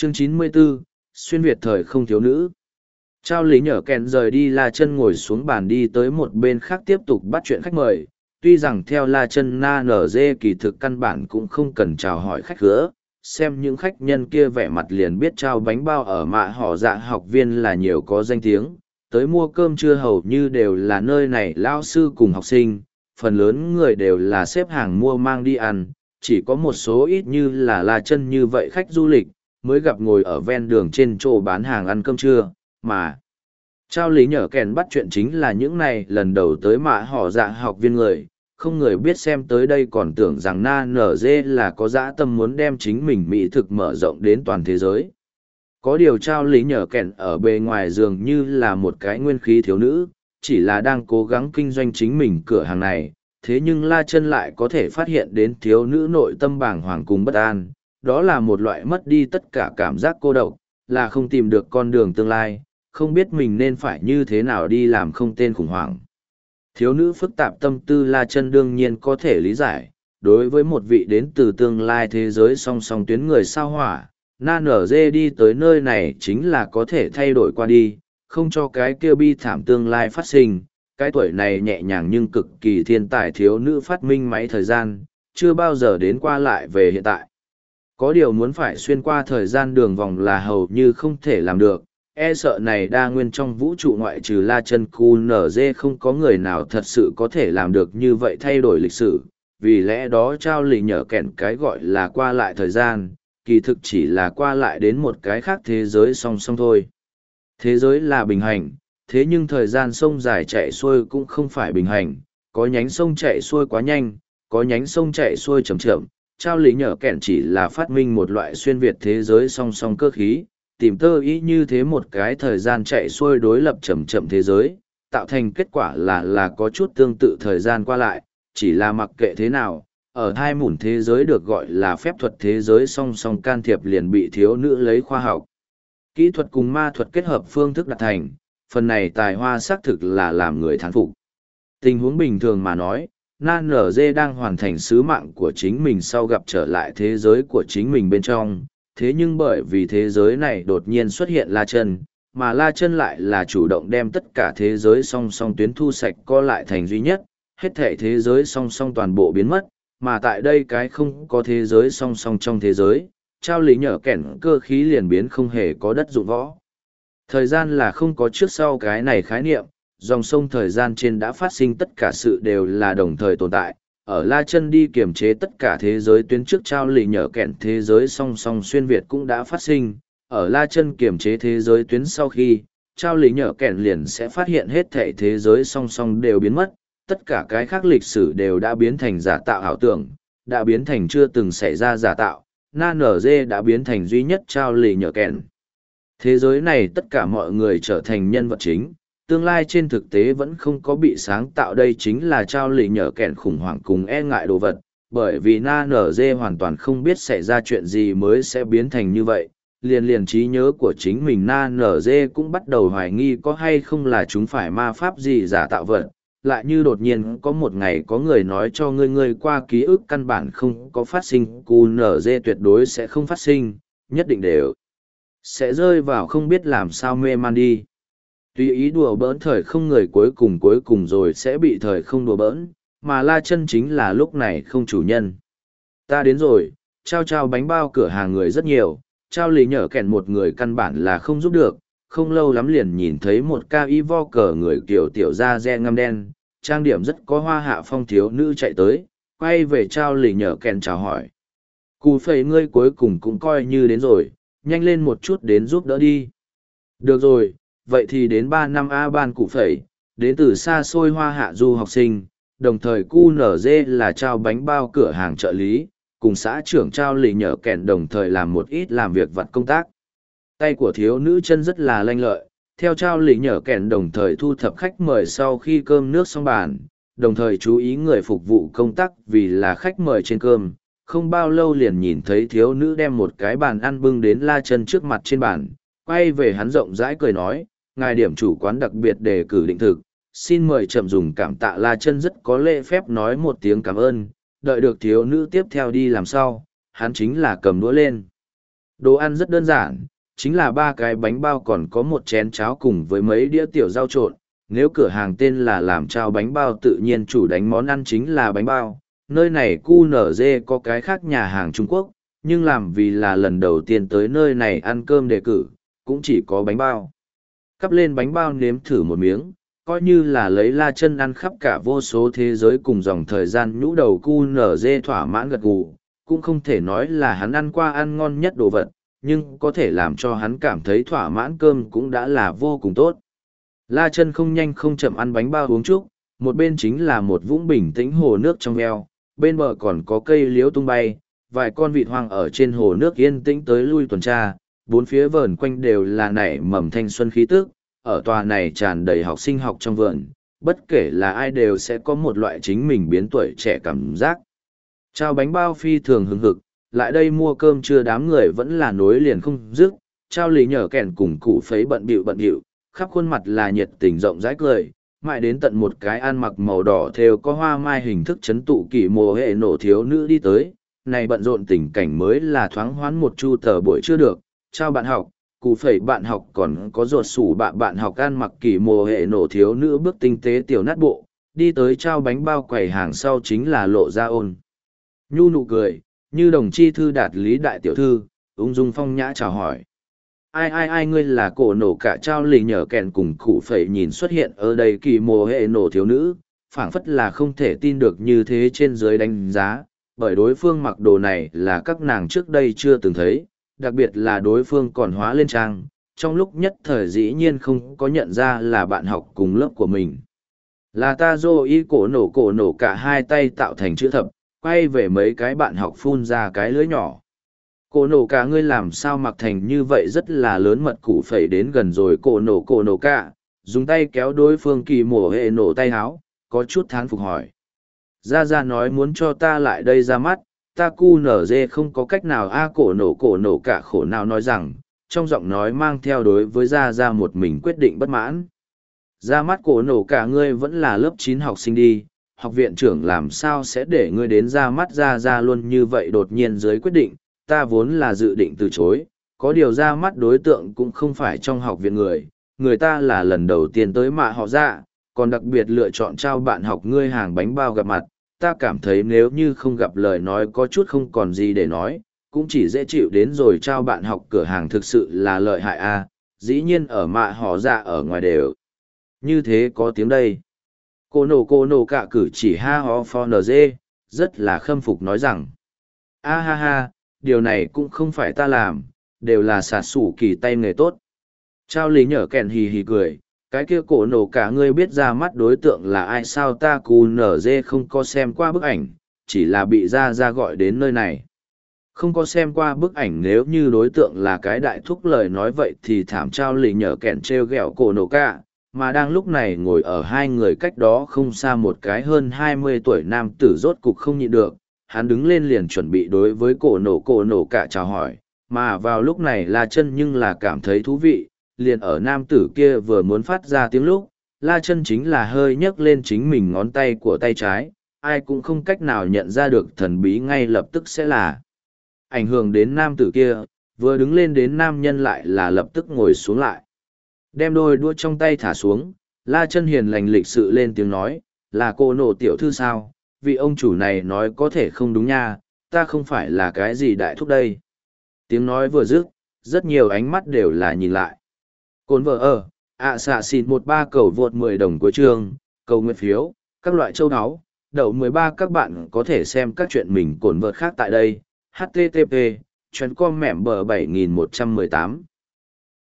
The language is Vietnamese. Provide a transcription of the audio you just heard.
Chương 94, xuyên Việt thời không thiếu nữ. Trao lý nhở kèn rời đi La Chân ngồi xuống bàn đi tới một bên khác tiếp tục bắt chuyện khách mời. Tuy rằng theo La Chân na nở dê kỳ thực căn bản cũng không cần chào hỏi khách khứa, xem những khách nhân kia vẻ mặt liền biết trao bánh bao ở mạ họ dạ học viên là nhiều có danh tiếng. Tới mua cơm trưa hầu như đều là nơi này lao sư cùng học sinh, phần lớn người đều là xếp hàng mua mang đi ăn, chỉ có một số ít như là La Chân như vậy khách du lịch mới gặp ngồi ở ven đường trên chỗ bán hàng ăn cơm trưa, mà trao lý nhở kèn bắt chuyện chính là những này lần đầu tới mạ họ dạ học viên người, không người biết xem tới đây còn tưởng rằng na nở dê là có dã tâm muốn đem chính mình mỹ thực mở rộng đến toàn thế giới. Có điều trao lý nhở kèn ở bề ngoài dường như là một cái nguyên khí thiếu nữ, chỉ là đang cố gắng kinh doanh chính mình cửa hàng này, thế nhưng La Chân lại có thể phát hiện đến thiếu nữ nội tâm bàng hoàng cùng bất an, đó là một loại mất đi tất cả cảm giác cô độc, là không tìm được con đường tương lai, không biết mình nên phải như thế nào đi làm không tên khủng hoảng. Thiếu nữ phức tạp tâm tư La Chân đương nhiên có thể lý giải, đối với một vị đến từ tương lai thế giới song song tuyến người sao hỏa, na nở dê đi tới nơi này chính là có thể thay đổi qua đi, không cho cái kia bi thảm tương lai phát sinh. Cái tuổi này nhẹ nhàng nhưng cực kỳ thiên tài thiếu nữ phát minh máy thời gian, chưa bao giờ đến qua lại về hiện tại. Có điều muốn phải xuyên qua thời gian đường vòng là hầu như không thể làm được, e sợ này đa nguyên trong vũ trụ ngoại trừ La Chân QNZ không có người nào thật sự có thể làm được như vậy thay đổi lịch sử, vì lẽ đó trao lì nhở kẹn cái gọi là qua lại thời gian, kỳ thực chỉ là qua lại đến một cái khác thế giới song song thôi. Thế giới là bình hành, thế nhưng thời gian sông dài chạy xuôi cũng không phải bình hành, có nhánh sông chạy xuôi quá nhanh, có nhánh sông chạy xuôi chậm chậm. Trao lý nhở kẹn chỉ là phát minh một loại xuyên việt thế giới song song cơ khí, tìm tơ ý như thế một cái thời gian chạy xuôi đối lập chậm chậm thế giới, tạo thành kết quả là có chút tương tự thời gian qua lại, chỉ là mặc kệ thế nào, ở hai mủn thế giới được gọi là phép thuật thế giới song song can thiệp liền bị thiếu nữ lấy khoa học. Kỹ thuật cùng ma thuật kết hợp phương thức đạt thành, phần này tài hoa xác thực là làm người thán phục. Tình huống bình thường mà nói, Nan NG đang hoàn thành sứ mạng của chính mình sau gặp trở lại thế giới của chính mình bên trong, thế nhưng bởi vì thế giới này đột nhiên xuất hiện La Chân, mà La Chân lại là chủ động đem tất cả thế giới song song tuyến thu sạch co lại thành duy nhất, hết thể thế giới song song toàn bộ biến mất, mà tại đây cái không có thế giới song song trong thế giới, trao lý nhở kẻn cơ khí liền biến không hề có đất dụng võ. Thời gian là không có trước sau cái này khái niệm, dòng sông thời gian trên đã phát sinh tất cả sự đều là đồng thời tồn tại. Ở La Chân đi kiểm chế tất cả thế giới tuyến trước trao lì nhở kẹn thế giới song song xuyên Việt cũng đã phát sinh. Ở La Chân kiểm chế thế giới tuyến sau khi, trao lì nhở kẹn liền sẽ phát hiện hết thảy thế giới song song đều biến mất, tất cả cái khác lịch sử đều đã biến thành giả tạo ảo tưởng, đã biến thành chưa từng xảy ra giả tạo, Na NG đã biến thành duy nhất trao lì nhở kẹn. Thế giới này tất cả mọi người trở thành nhân vật chính, tương lai trên thực tế vẫn không có bị sáng tạo, đây chính là trao lì nhở kẹn khủng hoảng cùng e ngại đồ vật, bởi vì Na NG hoàn toàn không biết xảy ra chuyện gì mới sẽ biến thành như vậy, liền trí nhớ của chính mình Na NG cũng bắt đầu hoài nghi có hay không là chúng phải ma pháp gì giả tạo vật, lại như đột nhiên có một ngày có người nói cho ngươi qua ký ức căn bản không có phát sinh, QNZ tuyệt đối sẽ không phát sinh, nhất định đều sẽ rơi vào không biết làm sao mê man đi. Tùy ý đùa bỡn thời không người cuối cùng rồi sẽ bị thời không đùa bỡn, mà La Chân chính là lúc này không chủ nhân. Ta đến rồi, trao bánh bao cửa hàng người rất nhiều, trao lì nhở kẹn một người căn bản là không giúp được, không lâu lắm liền nhìn thấy một ca y vo cờ người kiểu tiểu da re ngăm đen, trang điểm rất có hoa hạ phong thiếu nữ chạy tới, quay về trao lì nhở kẹn chào hỏi. Cù phẩy ngươi cuối cùng cũng coi như đến rồi, nhanh lên một chút đến giúp đỡ đi. Được rồi, vậy thì đến 3 năm A ban cụ phẩy, đến từ xa xôi hoa hạ du học sinh, đồng thời QNZ là trao bánh bao cửa hàng trợ lý, cùng xã trưởng trao lì nhở kẹn đồng thời làm một ít làm việc vặt công tác. Tay của thiếu nữ chân rất là lanh lợi, theo trao lì nhở kẹn đồng thời thu thập khách mời sau khi cơm nước xong bàn, đồng thời chú ý người phục vụ công tác vì là khách mời trên cơm. Không bao lâu liền nhìn thấy thiếu nữ đem một cái bàn ăn bưng đến La Chân trước mặt trên bàn, quay về hắn rộng rãi cười nói, ngài điểm chủ quán đặc biệt đề cử định thực, xin mời chậm dùng cảm tạ. La Chân rất có lễ phép nói một tiếng cảm ơn, đợi được thiếu nữ tiếp theo đi làm sau, hắn chính là cầm đũa lên. Đồ ăn rất đơn giản, chính là 3 cái bánh bao còn có một chén cháo cùng với mấy đĩa tiểu rau trộn. Nếu cửa hàng tên là làm chao bánh bao tự nhiên chủ đánh món ăn chính là bánh bao. Nơi này QNZ có cái khác nhà hàng Trung Quốc, nhưng làm vì là lần đầu tiên tới nơi này ăn cơm đề cử, cũng chỉ có bánh bao. Cắp lên bánh bao nếm thử một miếng, coi như là lấy La Chân ăn khắp cả vô số thế giới cùng dòng thời gian nhũ đầu QNZ thỏa mãn gật gù, cũng không thể nói là hắn ăn qua ăn ngon nhất đồ vật, nhưng có thể làm cho hắn cảm thấy thỏa mãn cơm cũng đã là vô cùng tốt. La Chân không nhanh không chậm ăn bánh bao uống chúc, một bên chính là một vũng bình tĩnh hồ nước trong veo, bên bờ còn có cây liễu tung bay, vài con vịt hoang ở trên hồ nước yên tĩnh tới lui tuần tra, bốn phía vờn quanh đều là nảy mầm thanh xuân khí tức, ở tòa này tràn đầy học sinh học trong vườn, bất kể là ai đều sẽ có một loại chính mình biến tuổi trẻ cảm giác. Trao bánh bao phi thường hứng hực, lại đây mua cơm trưa đám người vẫn là nối liền không dứt, trao lì nhờ kèn cùng cụ phấy bận bịu, khắp khuôn mặt là nhiệt tình rộng rãi cười, mãi đến tận một cái ăn mặc màu đỏ thêu có hoa mai hình thức chấn tụ kỳ mồ hệ nổ thiếu nữ đi tới, này bận rộn tình cảnh mới là thoáng hoán một chu tờ buổi chưa được, trao bạn học, cụ phẩy bạn học còn có ruột sủ bạn học ăn mặc kỳ mồ hệ nổ thiếu nữ bước tinh tế tiểu nát bộ, đi tới trao bánh bao quầy hàng sau chính là lộ ra ôn. Nhu nụ cười, như đồng chi thư đạt lý đại tiểu thư, ung dung phong nhã chào hỏi. Ai ngươi là cổ nổ cả trao lì nhờ kèn cùng cụ phẩy nhìn xuất hiện ở đây kỳ mồ hệ nổ thiếu nữ, phảng phất là không thể tin được như thế trên dưới đánh giá, bởi đối phương mặc đồ này là các nàng trước đây chưa từng thấy, đặc biệt là đối phương còn hóa lên trang, trong lúc nhất thời dĩ nhiên không có nhận ra là bạn học cùng lớp của mình. Là ta dô y cổ nổ cả hai tay tạo thành chữ thập, quay về mấy cái bạn học phun ra cái lưới nhỏ. Cổ nổ cả ngươi làm sao mặc thành như vậy rất là lớn mật củ phẩy đến gần rồi cổ nổ cả, dùng tay kéo đối phương kỳ mổ hệ nổ tay háo, có chút thán phục hỏi. Ra nói muốn cho ta lại đây ra mắt, ta cu nở dê không có cách nào cổ nổ cả khổ nào nói rằng, trong giọng nói mang theo đối với ra một mình quyết định bất mãn. Ra mắt cổ nổ cả ngươi vẫn là lớp 9 học sinh đi, học viện trưởng làm sao sẽ để ngươi đến ra mắt ra luôn như vậy đột nhiên dưới quyết định, ta vốn là dự định từ chối, có điều ra mắt đối tượng cũng không phải trong học viện người ta là lần đầu tiên tới mạ họ ra, còn đặc biệt lựa chọn trao bạn học ngươi hàng bánh bao gặp mặt, ta cảm thấy nếu như không gặp lời nói có chút không còn gì để nói, cũng chỉ dễ chịu đến rồi trao bạn học cửa hàng thực sự là lợi hại dĩ nhiên ở mạ họ ra ở ngoài đều. Như thế có tiếng đây. Cô nổ cả cử chỉ ha ho for nz, rất là khâm phục nói rằng. Ha, điều này cũng không phải ta làm, đều là sạt sủ kỳ tay nghề tốt. Trao lý nhở kèn hì hì cười, cái kia cổ nổ cả ngươi biết ra mắt đối tượng là ai sao ta cù nở dê không có xem qua bức ảnh, chỉ là bị ra gọi đến nơi này. Không có xem qua bức ảnh nếu như đối tượng là cái đại thúc lời nói vậy thì thảm trao lì nhở kèn treo ghẹo cổ nổ cả, mà đang lúc này ngồi ở hai người cách đó không xa một cái hơn 20 tuổi nam tử rốt cục không nhịn được, hắn đứng lên liền chuẩn bị đối với cổ nổ cả chào hỏi, mà vào lúc này La Chân nhưng là cảm thấy thú vị, liền ở nam tử kia vừa muốn phát ra tiếng lúc, La Chân chính là hơi nhấc lên chính mình ngón tay của tay trái, ai cũng không cách nào nhận ra được thần bí ngay lập tức sẽ là ảnh hưởng đến nam tử kia, vừa đứng lên đến nam nhân lại là lập tức ngồi xuống lại. Đem đôi đũa trong tay thả xuống, La Chân hiền lành lịch sự lên tiếng nói, là cô nổ tiểu thư sao, vị ông chủ này nói có thể không đúng nha, ta không phải là cái gì đại thúc đây. Tiếng nói vừa dứt, rất nhiều ánh mắt đều là nhìn lại. Cồn vợ xạ xịt 13 cầu vượt 10 đồng cuối chương, cầu nguyện phiếu, các loại châu áo, đậu 13 các bạn có thể xem các chuyện mình cồn vợt khác tại đây, http, chuyến com mẻm bờ 7118.